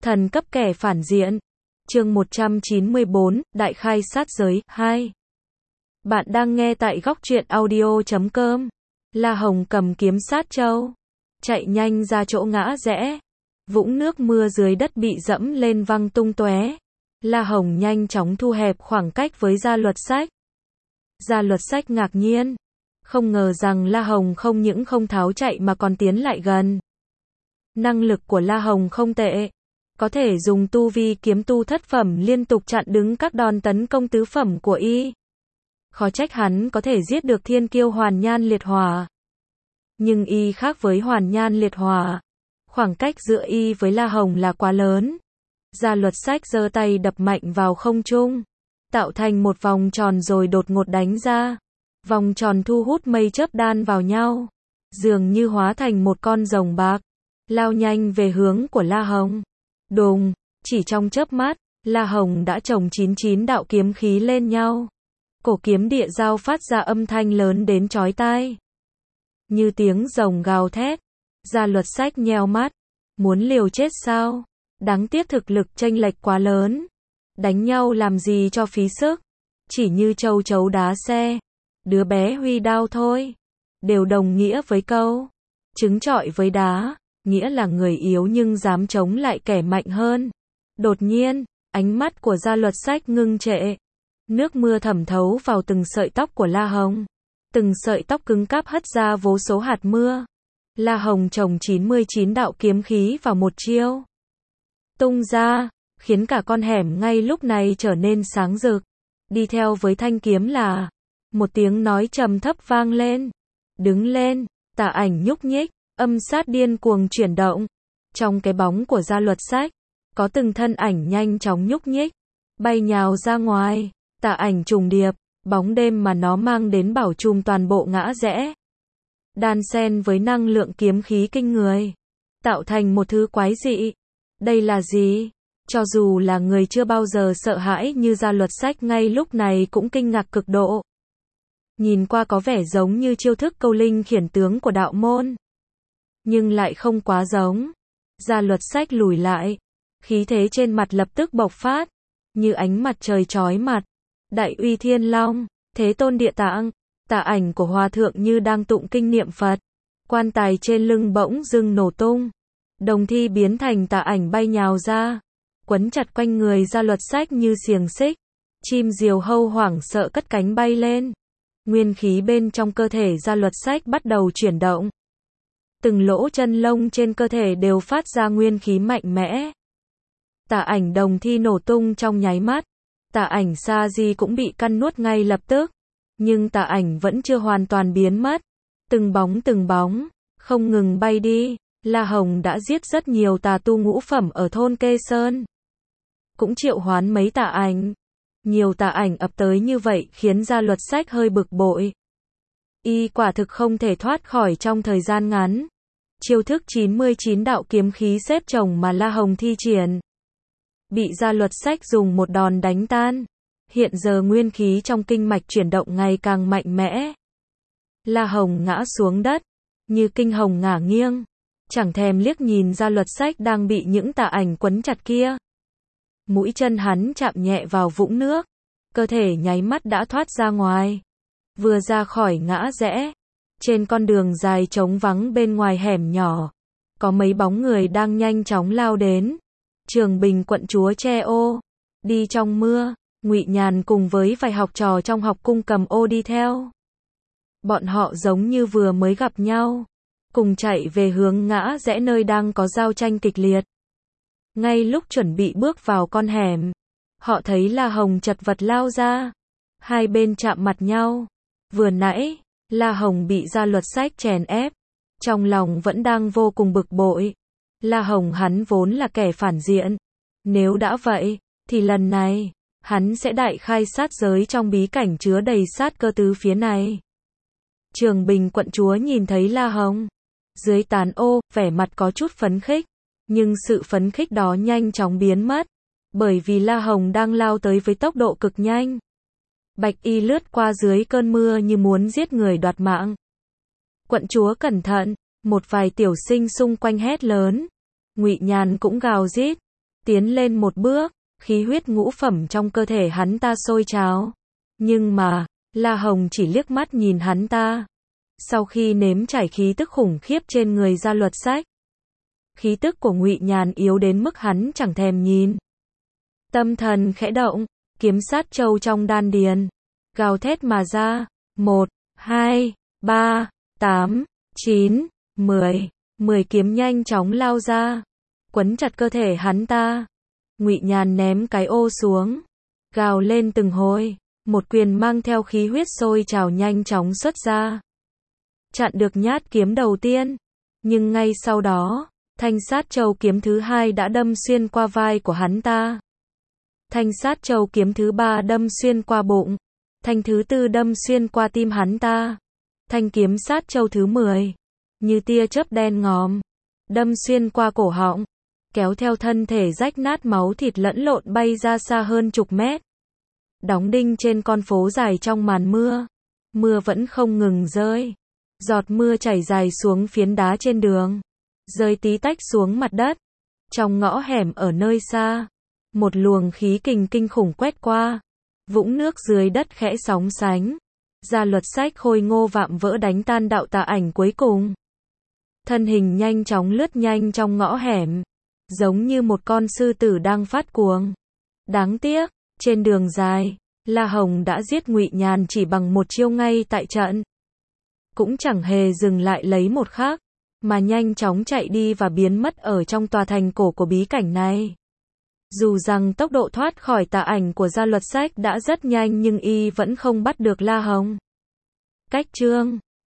Thần cấp kẻ phản diện. Chương 194, Đại khai sát giới, 2. Bạn đang nghe tại góc truyện audio.com. La Hồng cầm kiếm sát châu, chạy nhanh ra chỗ ngã rẽ. Vũng nước mưa dưới đất bị dẫm lên văng tung tóe. La Hồng nhanh chóng thu hẹp khoảng cách với Gia Luật Sách. Gia Luật Sách ngạc nhiên, không ngờ rằng La Hồng không những không tháo chạy mà còn tiến lại gần. Năng lực của La Hồng không tệ, có thể dùng tu vi kiếm tu thất phẩm liên tục chặn đứng các đòn tấn công tứ phẩm của y. Khó trách hắn có thể giết được thiên kiêu Hoàn Nhan Liệt Hỏa. Nhưng y khác với Hoàn Nhan Liệt Hỏa, khoảng cách giữa y với La Hồng là quá lớn. Gia Luật Sách giơ tay đập mạnh vào không trung, tạo thành một vòng tròn rồi đột ngột đánh ra. Vòng tròn thu hút mây chớp đan vào nhau, dường như hóa thành một con rồng bạc, lao nhanh về hướng của La Hồng. Đùng, chỉ trong chớp mắt, La Hồng đã chồng 99 đạo kiếm khí lên nhau. Cổ kiếm địa giao phát ra âm thanh lớn đến chói tai, như tiếng rồng gào thét. Gia Luật Sách nheo mắt, muốn liều chết sao? Đáng tiếc thực lực chênh lệch quá lớn, đánh nhau làm gì cho phí sức, chỉ như châu chấu đá xe, đứa bé huy đao thôi, đều đồng nghĩa với câu trứng trọi với đá, nghĩa là người yếu nhưng dám chống lại kẻ mạnh hơn. Đột nhiên, ánh mắt của Gia Luật Sách ngưng trệ, nước mưa thẩm thấu vào từng sợi tóc của La Hồng, từng sợi tóc cứng cáp hất ra vô số hạt mưa. La Hồng chồng 99 đạo kiếm khí vào một chiêu, tung ra, khiến cả con hẻm ngay lúc này trở nên sáng rực. Đi theo với thanh kiếm là một tiếng nói trầm thấp vang lên. Đứng lên, tà ảnh nhúc nhích, âm sát điên cuồng chuyển động. Trong cái bóng của Gia Luật Sách, có từng thân ảnh nhanh chóng nhúc nhích, bay nhào ra ngoài. Tà ảnh trùng điệp, bóng đêm mà nó mang đến bảo trùm toàn bộ ngã rẽ, đan xen với năng lượng kiếm khí kinh người, tạo thành một thứ quái dị. Đây là gì? Cho dù là người chưa bao giờ sợ hãi như Gia Luật Sách ngay lúc này cũng kinh ngạc cực độ. Nhìn qua có vẻ giống như chiêu thức câu linh khiển tướng của đạo môn, nhưng lại không quá giống. Gia Luật Sách lùi lại, khí thế trên mặt lập tức bộc phát, như ánh mặt trời chói mặt. Đại uy thiên long, thế tôn địa tạng, tà ảnh của hòa thượng như đang tụng kinh niệm Phật. Quan tài trên lưng bỗng dưng nổ tung, đồng thi biến thành tà ảnh bay nhào ra, quấn chặt quanh người Gia Luật Sách như xiềng xích. Chim diều hâu hoảng sợ cất cánh bay lên. Nguyên khí bên trong cơ thể Gia Luật Sách bắt đầu chuyển động. Từng lỗ chân lông trên cơ thể đều phát ra nguyên khí mạnh mẽ. Tà ảnh đồng thi nổ tung trong nháy mắt. Tà ảnh Sa Di cũng bị căn nuốt ngay lập tức. Nhưng tà ảnh vẫn chưa hoàn toàn biến mất. Từng bóng, không ngừng bay đi. La Hồng đã giết rất nhiều tà tu ngũ phẩm ở thôn Kê Sơn, cũng triệu hoán mấy tà ảnh. Nhiều tà ảnh ập tới như vậy khiến Gia Luật Sách hơi bực bội. Y quả thực không thể thoát khỏi trong thời gian ngắn. Chiêu thức 99 đạo kiếm khí xếp chồng mà La Hồng thi triển, bị Gia Luật Sách dùng một đòn đánh tan. Hiện giờ nguyên khí trong kinh mạch chuyển động ngày càng mạnh mẽ. La Hồng ngã xuống đất, như kinh hồng ngả nghiêng, chẳng thèm liếc nhìn Gia Luật Sách đang bị những tà ảnh quấn chặt kia. Mũi chân hắn chạm nhẹ vào vũng nước, cơ thể nháy mắt đã thoát ra ngoài. Vừa ra khỏi ngã rẽ, trên con đường dài trống vắng bên ngoài hẻm nhỏ, có mấy bóng người đang nhanh chóng lao đến. Trường Bình quận chúa che ô, đi trong mưa. Ngụy Nhàn cùng với vài học trò trong học cung cầm ô đi theo. Bọn họ giống như vừa mới gặp nhau, cùng chạy về hướng ngã rẽ nơi đang có giao tranh kịch liệt. Ngay lúc chuẩn bị bước vào con hẻm, họ thấy La Hồng chật vật lao ra. Hai bên chạm mặt nhau. Vừa nãy, La Hồng bị Gia Luật Sách chèn ép, trong lòng vẫn đang vô cùng bực bội. La Hồng hắn vốn là kẻ phản diện. Nếu đã vậy, thì lần này, hắn sẽ đại khai sát giới trong bí cảnh chứa đầy sát cơ tứ phía này. Trường Bình quận chúa nhìn thấy La Hồng dưới tán ô, vẻ mặt có chút phấn khích. Nhưng sự phấn khích đó nhanh chóng biến mất, bởi vì La Hồng đang lao tới với tốc độ cực nhanh. Bạch y lướt qua dưới cơn mưa như muốn giết người đoạt mạng. Quận chúa cẩn thận, một vài tiểu sinh xung quanh hét lớn. Ngụy Nhàn cũng gào rít. tiến lên một bước, khí huyết ngũ phẩm trong cơ thể hắn ta sôi trào. Nhưng mà, La Hồng chỉ liếc mắt nhìn hắn ta. Sau khi nếm trải khí tức khủng khiếp trên người Gia Luật Sách, khí tức của Ngụy Nhàn yếu đến mức hắn chẳng thèm nhìn. Tâm thần khẽ động, kiếm sát châu trong đan điền gào thét mà ra, 1, 2, 3, 8, 9, 10, 10 kiếm nhanh chóng lao ra, quấn chặt cơ thể hắn ta. Ngụy Nhàn ném cái ô xuống, gào lên từng hồi, một quyền mang theo khí huyết sôi trào nhanh chóng xuất ra, chặn được nhát kiếm đầu tiên, nhưng ngay sau đó, thanh sát châu kiếm thứ hai đã đâm xuyên qua vai của hắn ta. Thanh sát châu kiếm thứ ba đâm xuyên qua bụng, thanh thứ tư đâm xuyên qua tim hắn ta. Thanh kiếm sát châu thứ 10, như tia chớp đen ngòm, đâm xuyên qua cổ họng, kéo theo thân thể rách nát máu thịt lẫn lộn bay ra xa hơn chục mét. Đóng đinh trên con phố dài trong màn mưa, mưa vẫn không ngừng rơi. Giọt mưa chảy dài xuống phiến đá trên đường, rơi tí tách xuống mặt đất. Trong ngõ hẻm ở nơi xa, một luồng khí kình kinh khủng quét qua, vũng nước dưới đất khẽ sóng sánh. Gia Luật Sách khôi ngô vạm vỡ đánh tan đạo tà ảnh cuối cùng. Thân hình nhanh chóng lướt nhanh trong ngõ hẻm, giống như một con sư tử đang phát cuồng. Đáng tiếc, trên đường dài, La Hồng đã giết Ngụy Nhàn chỉ bằng một chiêu ngay tại trận. Cũng chẳng hề dừng lại lấy một khắc, mà nhanh chóng chạy đi và biến mất ở trong tòa thành cổ của bí cảnh này. Dù rằng tốc độ thoát khỏi tà ảnh của Gia Luật Sách đã rất nhanh nhưng y vẫn không bắt được La Hồng. Cách chương